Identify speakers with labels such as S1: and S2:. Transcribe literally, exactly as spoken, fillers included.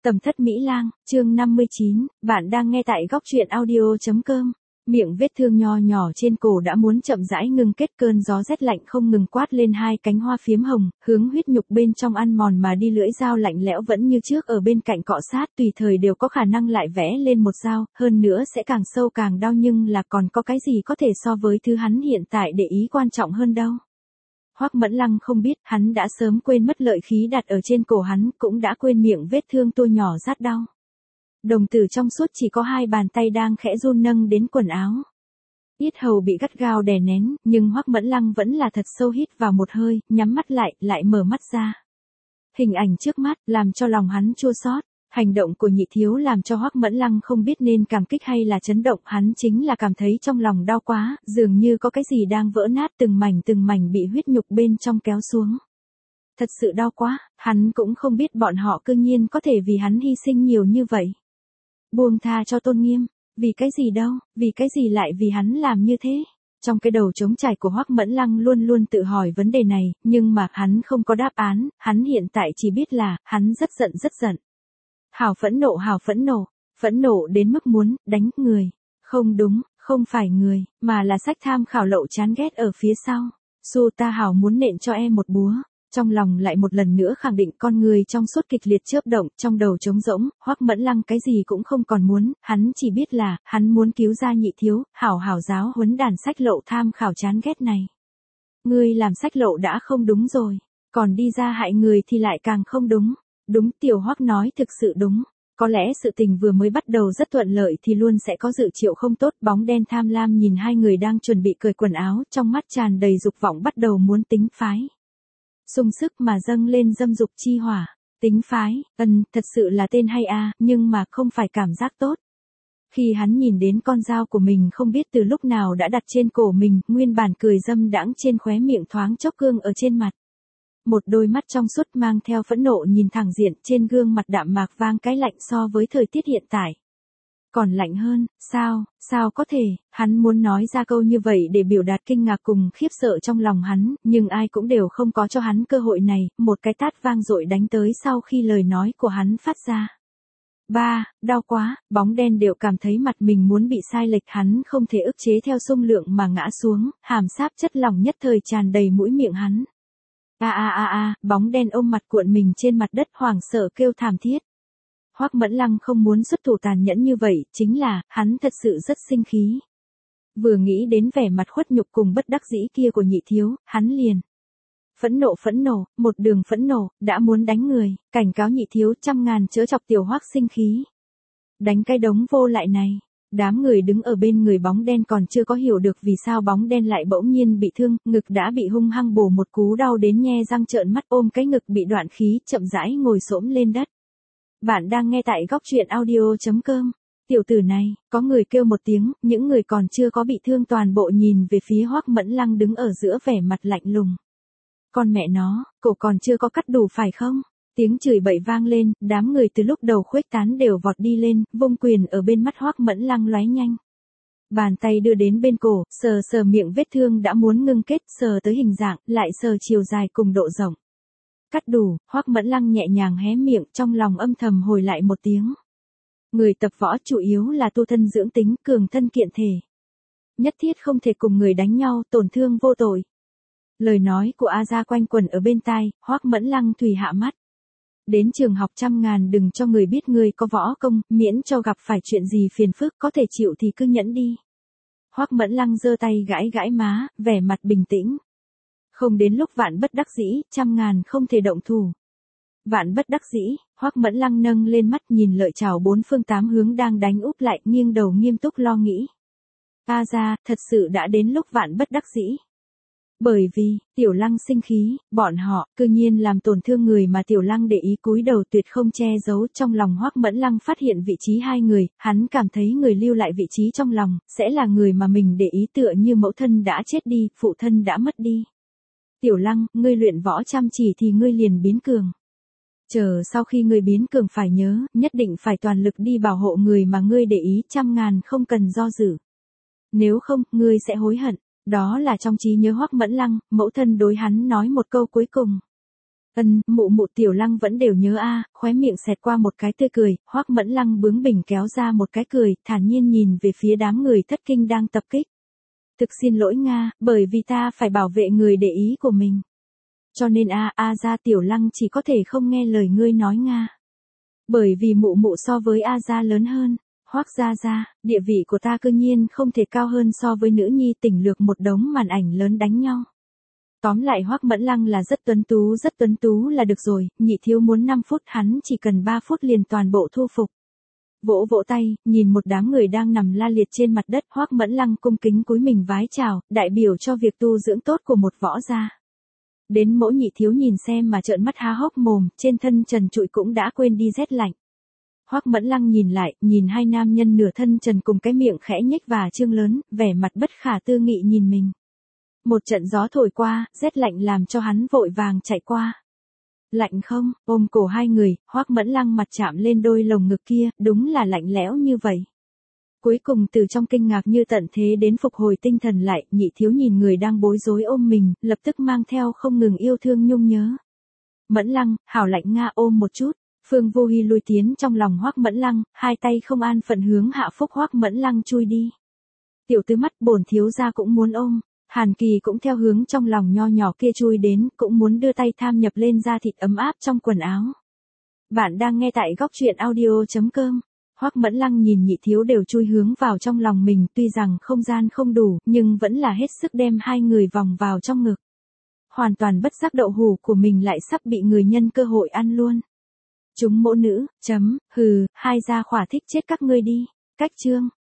S1: Tầm thất Mỹ Lang, chương năm mươi chín, bạn đang nghe tại góc truyện audio.com. Miệng vết thương nho nhỏ trên cổ đã muốn chậm rãi ngừng kết, cơn gió rét lạnh không ngừng quát lên hai cánh hoa phiếm hồng, hướng huyết nhục bên trong ăn mòn mà đi, lưỡi dao lạnh lẽo vẫn như trước ở bên cạnh cọ sát, tùy thời đều có khả năng lại vẽ lên một dao, hơn nữa sẽ càng sâu càng đau, nhưng là còn có cái gì có thể so với thứ hắn hiện tại để ý quan trọng hơn đâu. Hoắc Mẫn Lăng không biết, hắn đã sớm quên mất lợi khí đặt ở trên cổ hắn, cũng đã quên miệng vết thương tua nhỏ rát đau. Đồng tử trong suốt chỉ có hai bàn tay đang khẽ run nâng đến quần áo. Yết hầu bị gắt gao đè nén, nhưng Hoắc Mẫn Lăng vẫn là thật sâu hít vào một hơi, nhắm mắt lại, lại mở mắt ra. Hình ảnh trước mắt làm cho lòng hắn chua xót. Hành động của nhị thiếu làm cho Hoắc Mẫn Lăng không biết nên cảm kích hay là chấn động, hắn chính là cảm thấy trong lòng đau quá, dường như có cái gì đang vỡ nát, từng mảnh từng mảnh bị huyết nhục bên trong kéo xuống. Thật sự đau quá, hắn cũng không biết bọn họ cư nhiên có thể vì hắn hy sinh nhiều như vậy. Buông tha cho tôn nghiêm, vì cái gì đâu, vì cái gì lại vì hắn làm như thế? Trong cái đầu trống trải của Hoắc Mẫn Lăng luôn luôn tự hỏi vấn đề này, nhưng mà hắn không có đáp án, hắn hiện tại chỉ biết là, hắn rất giận rất giận. Hào phẫn nộ, hào phẫn nộ, phẫn nộ đến mức muốn đánh người. Không đúng, không phải người, mà là sách tham khảo lậu chán ghét ở phía sau. Su ta hào muốn nện cho em một búa. Trong lòng lại một lần nữa khẳng định, con người trong suốt kịch liệt chớp động, trong đầu trống rỗng, Hoắc Mẫn Lăng cái gì cũng không còn muốn, hắn chỉ biết là, hắn muốn cứu ra nhị thiếu, hảo hảo giáo huấn đàn sách lậu tham khảo chán ghét này. Ngươi làm sách lậu đã không đúng rồi, còn đi ra hại người thì lại càng không đúng. Đúng, Tiểu Hoắc nói thực sự đúng. Có lẽ sự tình vừa mới bắt đầu rất thuận lợi thì luôn sẽ có dự triệu không tốt. Bóng đen tham lam nhìn hai người đang chuẩn bị cởi quần áo, trong mắt tràn đầy dục vọng, bắt đầu muốn tính phái. Sung sức mà dâng lên dâm dục chi hỏa. Tính phái, ân, thật sự là tên hay a, nhưng mà không phải cảm giác tốt. Khi hắn nhìn đến con dao của mình không biết từ lúc nào đã đặt trên cổ mình, nguyên bản cười dâm đãng trên khóe miệng thoáng chốc cương ở trên mặt. Một đôi mắt trong suốt mang theo phẫn nộ nhìn thẳng diện, trên gương mặt đạm mạc vang cái lạnh so với thời tiết hiện tại. Còn lạnh hơn, sao, sao có thể, hắn muốn nói ra câu như vậy để biểu đạt kinh ngạc cùng khiếp sợ trong lòng hắn, nhưng ai cũng đều không có cho hắn cơ hội này, một cái tát vang dội đánh tới sau khi lời nói của hắn phát ra. Ba, đau quá, bóng đen đều cảm thấy mặt mình muốn bị sai lệch, hắn không thể ức chế theo xung lượng mà ngã xuống, hàm sáp chất lỏng nhất thời tràn đầy mũi miệng hắn. A a a a, bóng đen ôm mặt cuộn mình trên mặt đất, hoảng sợ kêu thảm thiết. Hoắc Mẫn Lăng không muốn xuất thủ tàn nhẫn như vậy, chính là, hắn thật sự rất sinh khí. Vừa nghĩ đến vẻ mặt khuất nhục cùng bất đắc dĩ kia của nhị thiếu, hắn liền. Phẫn nộ phẫn nộ, một đường phẫn nộ, đã muốn đánh người, cảnh cáo nhị thiếu trăm ngàn chớ chọc Tiểu Hoắc sinh khí. Đánh cái đống vô lại này. Đám người đứng ở bên người bóng đen còn chưa có hiểu được vì sao bóng đen lại bỗng nhiên bị thương, ngực đã bị hung hăng bổ một cú đau đến nhe răng trợn mắt, ôm cái ngực bị đoạn khí, chậm rãi ngồi xổm lên đất. Bạn đang nghe tại góc truyện audio.com. Tiểu tử này, có người kêu một tiếng, những người còn chưa có bị thương toàn bộ nhìn về phía Hoắc Mẫn Lăng đứng ở giữa vẻ mặt lạnh lùng. Con mẹ nó, cổ còn chưa có cắt đủ phải không? Tiếng chửi bậy vang lên, đám người từ lúc đầu khuếch tán đều vọt đi lên, vung quyền ở bên mắt Hoắc Mẫn Lăng lóe nhanh. Bàn tay đưa đến bên cổ, sờ sờ miệng vết thương đã muốn ngưng kết, sờ tới hình dạng, lại sờ chiều dài cùng độ rộng. Cắt đủ, Hoắc Mẫn Lăng nhẹ nhàng hé miệng, trong lòng âm thầm hồi lại một tiếng. Người tập võ chủ yếu là tu thân dưỡng tính, cường thân kiện thể. Nhất thiết không thể cùng người đánh nhau, tổn thương vô tội. Lời nói của A Gia quanh quẩn ở bên tai, Hoắc Mẫn Lăng thùy hạ mắt. Đến trường học trăm ngàn đừng cho người biết ngươi có võ công, miễn cho gặp phải chuyện gì phiền phức, có thể chịu thì cứ nhẫn đi. Hoắc Mẫn Lăng giơ tay gãi gãi má, vẻ mặt bình tĩnh. Không đến lúc vạn bất đắc dĩ, trăm ngàn không thể động thủ. Vạn bất đắc dĩ, Hoắc Mẫn Lăng nâng lên mắt nhìn lợi chảo bốn phương tám hướng đang đánh úp lại, nghiêng đầu nghiêm túc lo nghĩ. A Gia, thật sự đã đến lúc vạn bất đắc dĩ. Bởi vì, Tiểu Lăng sinh khí, bọn họ, cư nhiên làm tổn thương người mà Tiểu Lăng để ý, cúi đầu tuyệt không che giấu. Trong lòng Hoắc Mẫn Lăng phát hiện vị trí hai người, hắn cảm thấy người lưu lại vị trí trong lòng, sẽ là người mà mình để ý, tựa như mẫu thân đã chết đi, phụ thân đã mất đi. Tiểu Lăng, ngươi luyện võ chăm chỉ thì ngươi liền biến cường. Chờ sau khi ngươi biến cường phải nhớ, nhất định phải toàn lực đi bảo hộ người mà ngươi để ý, trăm ngàn không cần do dự. Nếu không, ngươi sẽ hối hận. Đó là trong trí nhớ Hoắc Mẫn Lăng, mẫu thân đối hắn nói một câu cuối cùng. Ân, mụ mụ Tiểu Lăng vẫn đều nhớ a, khóe miệng xẹt qua một cái tươi cười, Hoắc Mẫn Lăng bướng bỉnh kéo ra một cái cười, thản nhiên nhìn về phía đám người thất kinh đang tập kích. Thực xin lỗi Nga, bởi vì ta phải bảo vệ người để ý của mình. Cho nên a, a gia Tiểu Lăng chỉ có thể không nghe lời ngươi nói Nga. Bởi vì mụ mụ so với a gia lớn hơn. Hoắc gia gia, địa vị của ta cư nhiên không thể cao hơn so với nữ nhi tỉnh lược một đống màn ảnh lớn đánh nhau. Tóm lại Hoắc Mẫn Lăng là rất tuấn tú rất tuấn tú là được rồi, nhị thiếu muốn năm phút hắn chỉ cần ba phút liền toàn bộ thu phục. Vỗ vỗ tay, nhìn một đám người đang nằm la liệt trên mặt đất, Hoắc Mẫn Lăng cung kính cúi mình vái chào, đại biểu cho việc tu dưỡng tốt của một võ gia. Đến mỗi nhị thiếu nhìn xem mà trợn mắt há hốc mồm, trên thân trần trụi cũng đã quên đi rét lạnh. Hoắc Mẫn Lăng nhìn lại, nhìn hai nam nhân nửa thân trần cùng cái miệng khẽ nhếch và trương lớn, vẻ mặt bất khả tư nghị nhìn mình. Một trận gió thổi qua, rét lạnh làm cho hắn vội vàng chạy qua. Lạnh không, ôm cổ hai người, Hoắc Mẫn Lăng mặt chạm lên đôi lồng ngực kia, đúng là lạnh lẽo như vậy. Cuối cùng từ trong kinh ngạc như tận thế đến phục hồi tinh thần lại, nhị thiếu nhìn người đang bối rối ôm mình, lập tức mang theo không ngừng yêu thương nhung nhớ. Mẫn Lăng, hảo lạnh Nga ôm một chút. Phương Vô Hi lui tiến trong lòng Hoắc Mẫn Lăng, hai tay không an phận hướng hạ phúc Hoắc Mẫn Lăng chui đi. Tiểu tứ mắt bổn thiếu gia cũng muốn ôm, Hàn Kỳ cũng theo hướng trong lòng nho nhỏ kia chui đến, cũng muốn đưa tay tham nhập lên da thịt ấm áp trong quần áo. Bạn đang nghe tại góc truyện audio chấm com. Hoắc Mẫn Lăng nhìn nhị thiếu đều chui hướng vào trong lòng mình, tuy rằng không gian không đủ, nhưng vẫn là hết sức đem hai người vòng vào trong ngực. Hoàn toàn bất giác đậu hủ của mình lại sắp bị người nhân cơ hội ăn luôn. Chúng mỗ nữ, chấm, hừ, hai gia khỏa thích chết các ngươi đi. Cách chương.